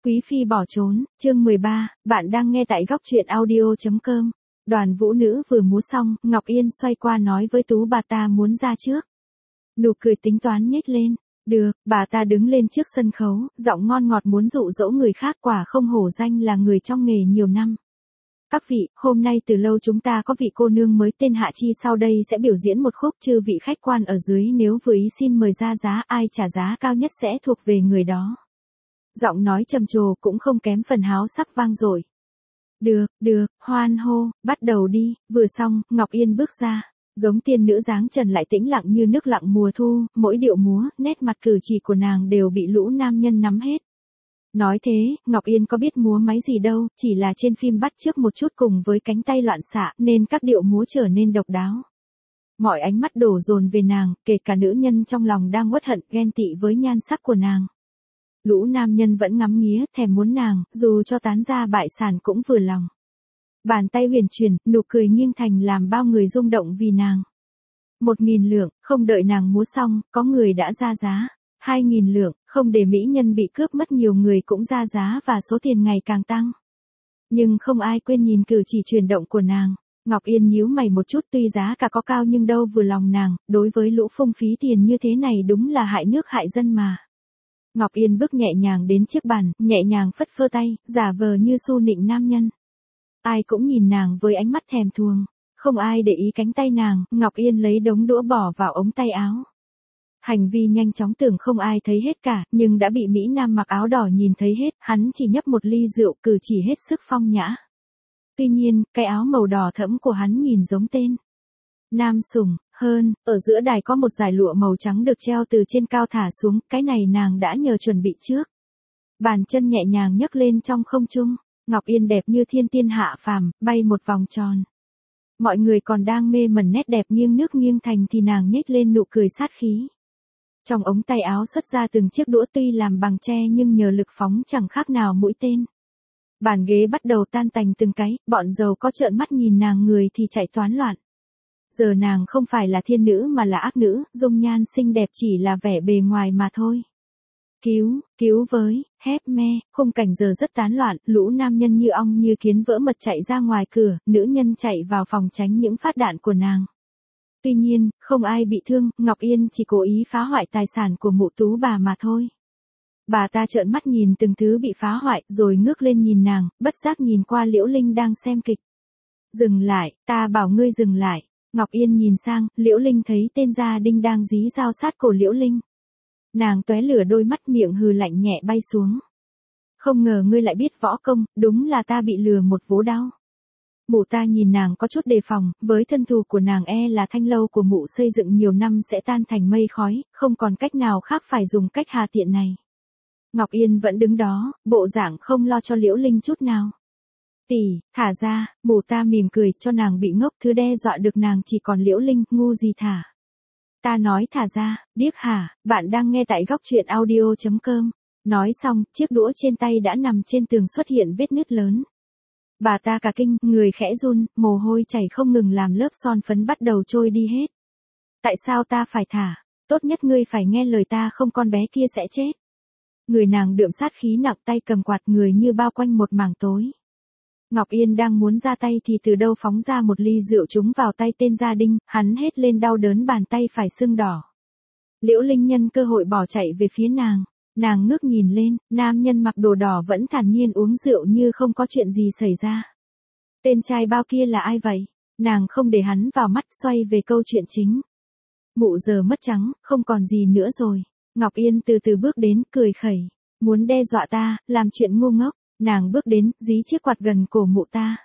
Quý phi bỏ trốn, chương 13, bạn đang nghe tại góc truyện audio.com. Đoàn vũ nữ vừa múa xong, Ngọc Yên xoay qua nói với Tú bà ta muốn ra trước. Nụ cười tính toán nhếch lên. Được, bà ta đứng lên trước sân khấu, giọng ngon ngọt muốn dụ dỗ người khác, quả không hổ danh là người trong nghề nhiều năm. Các vị, hôm nay từ lâu chúng ta có vị cô nương mới tên Hạ Chi, sau đây sẽ biểu diễn một khúc, chư vị khách quan ở dưới nếu vừa ý xin mời ra giá, ai trả giá cao nhất sẽ thuộc về người đó. Giọng nói trầm trồ cũng không kém phần háo sắc vang dội. Được, hoan hô, bắt đầu đi. Vừa xong, Ngọc Yên bước ra, giống tiên nữ dáng trần lại tĩnh lặng như nước lặng mùa thu, mỗi điệu múa, nét mặt cử chỉ của nàng đều bị lũ nam nhân nắm hết. Nói thế, Ngọc Yên có biết múa máy gì đâu, chỉ là trên phim bắt chước một chút cùng với cánh tay loạn xạ nên các điệu múa trở nên độc đáo. Mọi ánh mắt đổ dồn về nàng, kể cả nữ nhân trong lòng đang uất hận ghen tị với nhan sắc của nàng. Lũ nam nhân vẫn ngắm nghía, thèm muốn nàng, dù cho tán ra bại sản cũng vừa lòng. Bàn tay huyền chuyển, nụ cười nghiêng thành làm bao người rung động vì nàng. 1.000 lượng, không đợi nàng múa xong, có người đã ra giá. 2.000 lượng, không để mỹ nhân bị cướp mất, nhiều người cũng ra giá và số tiền ngày càng tăng. Nhưng không ai quên nhìn cử chỉ chuyển động của nàng. Ngọc Yên nhíu mày một chút, tuy giá cả có cao nhưng đâu vừa lòng nàng, đối với lũ phung phí tiền như thế này đúng là hại nước hại dân mà. Ngọc Yên bước nhẹ nhàng đến chiếc bàn, nhẹ nhàng phất phơ tay, giả vờ như xu nịnh nam nhân. Ai cũng nhìn nàng với ánh mắt thèm thuồng, không ai để ý cánh tay nàng, Ngọc Yên lấy đống đũa bỏ vào ống tay áo. Hành vi nhanh chóng tưởng không ai thấy hết cả, nhưng đã bị Mỹ Nam mặc áo đỏ nhìn thấy hết, hắn chỉ nhấp một ly rượu, cử chỉ hết sức phong nhã. Tuy nhiên, cái áo màu đỏ thẫm của hắn nhìn giống tên Nam Sủng hơn, ở giữa đài có một dải lụa màu trắng được treo từ trên cao thả xuống, cái này nàng đã nhờ chuẩn bị trước. Bàn chân nhẹ nhàng nhấc lên trong không trung, Ngọc Yên đẹp như thiên tiên hạ phàm, bay một vòng tròn. Mọi người còn đang mê mẩn nét đẹp nghiêng nước nghiêng thành thì nàng nhếch lên nụ cười sát khí. Trong ống tay áo xuất ra từng chiếc đũa tuy làm bằng tre nhưng nhờ lực phóng chẳng khác nào mũi tên. Bàn ghế bắt đầu tan tành từng cái, bọn giàu có trợn mắt nhìn nàng, người thì chạy toán loạn. Giờ nàng không phải là thiên nữ mà là ác nữ, dung nhan xinh đẹp chỉ là vẻ bề ngoài mà thôi. Cứu với, hép me, khung cảnh giờ rất tán loạn, lũ nam nhân như ong như kiến vỡ mật chạy ra ngoài cửa, nữ nhân chạy vào phòng tránh những phát đạn của nàng. Tuy nhiên, không ai bị thương, Ngọc Yên chỉ cố ý phá hoại tài sản của mụ Tú bà mà thôi. Bà ta trợn mắt nhìn từng thứ bị phá hoại, rồi ngước lên nhìn nàng, bất giác nhìn qua Liễu Linh đang xem kịch. Dừng lại, ta bảo ngươi dừng lại. Ngọc Yên nhìn sang, Liễu Linh thấy tên gia đinh đang dí dao sát cổ Liễu Linh. Nàng tóe lửa đôi mắt, miệng hừ lạnh nhẹ bay xuống. Không ngờ ngươi lại biết võ công, đúng là ta bị lừa một vố đau. Mụ ta nhìn nàng có chút đề phòng, với thân thù của nàng e là thanh lâu của mụ xây dựng nhiều năm sẽ tan thành mây khói, không còn cách nào khác phải dùng cách hà tiện này. Ngọc Yên vẫn đứng đó, bộ dạng không lo cho Liễu Linh chút nào. Tỷ, thả ra, mụ ta mỉm cười cho nàng bị ngốc, thứ đe dọa được nàng chỉ còn Liễu Linh, ngu gì thả. Ta nói thả ra, điếc hả, bạn đang nghe tại góc truyện audio.com. Nói xong, chiếc đũa trên tay đã nằm trên tường xuất hiện vết nứt lớn. Bà ta cả kinh, người khẽ run, mồ hôi chảy không ngừng làm lớp son phấn bắt đầu trôi đi hết. Tại sao ta phải thả? Tốt nhất ngươi phải nghe lời ta, không con bé kia sẽ chết. Người nàng đượm sát khí nặng, tay cầm quạt, người như bao quanh một mảng tối. Ngọc Yên đang muốn ra tay thì từ đâu phóng ra một ly rượu trúng vào tay tên gia đinh, hắn hét lên đau đớn, bàn tay phải sưng đỏ. Liễu Linh nhân cơ hội bỏ chạy về phía nàng. Nàng ngước nhìn lên, nam nhân mặc đồ đỏ vẫn thản nhiên uống rượu như không có chuyện gì xảy ra. Tên trai bao kia là ai vậy? Nàng không để hắn vào mắt, xoay về câu chuyện chính. Mụ giờ mất trắng, không còn gì nữa rồi. Ngọc Yên từ từ bước đến, cười khẩy. Muốn đe dọa ta, làm chuyện ngu ngốc. Nàng bước đến, dí chiếc quạt gần cổ mụ ta.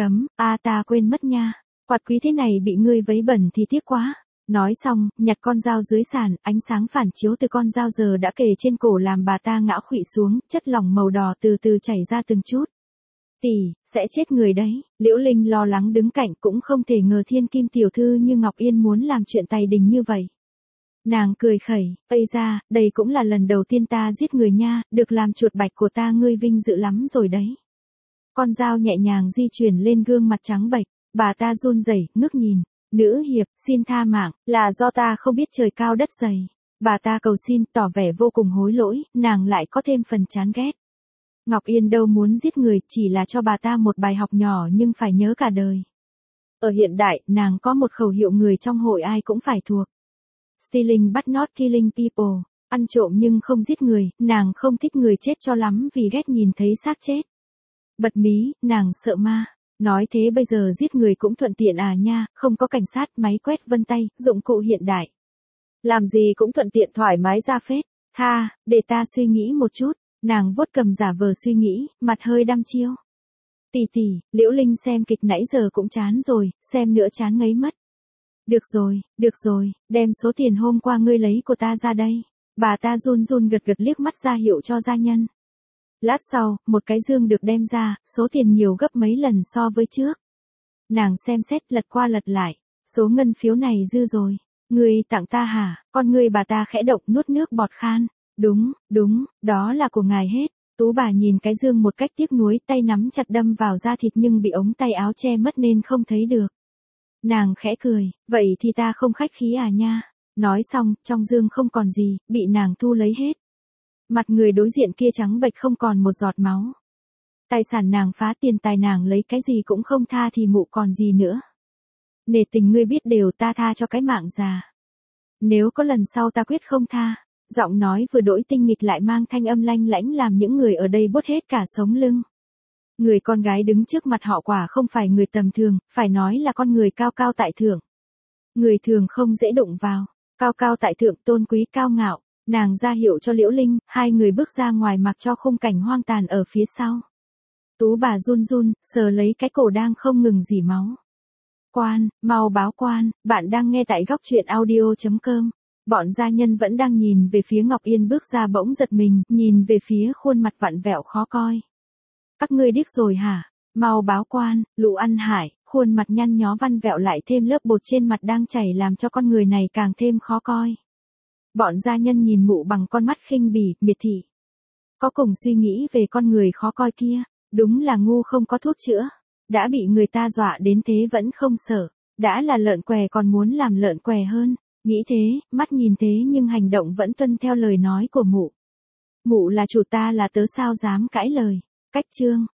Ta quên mất nha. Quạt quý thế này bị ngươi vấy bẩn thì tiếc quá. Nói xong, nhặt con dao dưới sàn, ánh sáng phản chiếu từ con dao giờ đã kề trên cổ làm bà ta ngã khuỵu xuống, chất lỏng màu đỏ từ từ chảy ra từng chút. Tỷ, sẽ chết người đấy. Liễu Linh lo lắng đứng cạnh, cũng không thể ngờ thiên kim tiểu thư như Ngọc Yên muốn làm chuyện tài đình như vậy. Nàng cười khẩy, ây ra, đây cũng là lần đầu tiên ta giết người nha, được làm chuột bạch của ta ngươi vinh dự lắm rồi đấy. Con dao nhẹ nhàng di chuyển lên gương mặt trắng bệch, bà ta run rẩy, ngước nhìn. Nữ hiệp, xin tha mạng, là do ta không biết trời cao đất dày. Bà ta cầu xin, tỏ vẻ vô cùng hối lỗi, nàng lại có thêm phần chán ghét. Ngọc Yên đâu muốn giết người, chỉ là cho bà ta một bài học nhỏ nhưng phải nhớ cả đời. Ở hiện đại, nàng có một khẩu hiệu người trong hội ai cũng phải thuộc. Stealing but not killing people. Ăn trộm nhưng không giết người, nàng không thích người chết cho lắm vì ghét nhìn thấy xác chết. Bật mí, nàng sợ ma. Nói thế bây giờ giết người cũng thuận tiện à nha, không có cảnh sát, máy quét vân tay, dụng cụ hiện đại. Làm gì cũng thuận tiện thoải mái ra phết. Tha, để ta suy nghĩ một chút. Nàng vuốt cầm giả vờ suy nghĩ, mặt hơi đăm chiêu. Tỷ tỷ, Liễu Linh xem kịch nãy giờ cũng chán rồi, xem nữa chán ngấy mất. Được rồi, đem số tiền hôm qua ngươi lấy của ta ra đây. Bà ta run run gật gật liếc mắt ra hiệu cho gia nhân. Lát sau, một cái dương được đem ra, số tiền nhiều gấp mấy lần so với trước. Nàng xem xét lật qua lật lại, số ngân phiếu này dư rồi. Ngươi tặng ta hả? Con ngươi bà ta khẽ động nuốt nước bọt khan. Đúng, đó là của ngài hết. Tú bà nhìn cái dương một cách tiếc nuối, tay nắm chặt đâm vào da thịt nhưng bị ống tay áo che mất nên không thấy được. Nàng khẽ cười, vậy thì ta không khách khí à nha. Nói xong, trong dương không còn gì, bị nàng thu lấy hết. Mặt người đối diện kia trắng bệch không còn một giọt máu. Tài sản nàng phá, tiền tài nàng lấy, cái gì cũng không tha thì mụ còn gì nữa. Nể tình ngươi biết đều, ta tha cho cái mạng già. Nếu có lần sau ta quyết không tha. Giọng nói vừa đổi tinh nghịch lại mang thanh âm lanh lãnh làm những người ở đây buốt hết cả sống lưng. Người con gái đứng trước mặt họ quả không phải người tầm thường, phải nói là con người cao cao tại thượng. Người thường không dễ đụng vào, cao cao tại thượng, tôn quý cao ngạo. Nàng ra hiệu cho Liễu Linh, hai người bước ra ngoài mặc cho khung cảnh hoang tàn ở phía sau. Tú bà run run, sờ lấy cái cổ đang không ngừng rỉ máu. Quan, mau báo quan, bạn đang nghe tại góc truyện audio.com. Bọn gia nhân vẫn đang nhìn về phía Ngọc Yên bước ra bỗng giật mình, nhìn về phía khuôn mặt vặn vẹo khó coi. Các ngươi điếc rồi hả? Mau báo quan, Lụ Ăn Hải, khuôn mặt nhăn nhó văn vẹo lại thêm lớp bột trên mặt đang chảy làm cho con người này càng thêm khó coi. Bọn gia nhân nhìn mụ bằng con mắt khinh bỉ, miệt thị. Có cùng suy nghĩ về con người khó coi kia, đúng là ngu không có thuốc chữa. Đã bị người ta dọa đến thế vẫn không sợ, đã là lợn què còn muốn làm lợn què hơn. Nghĩ thế, mắt nhìn thế nhưng hành động vẫn tuân theo lời nói của mụ. Mụ là chủ, ta là tớ, sao dám cãi lời. Cách chương.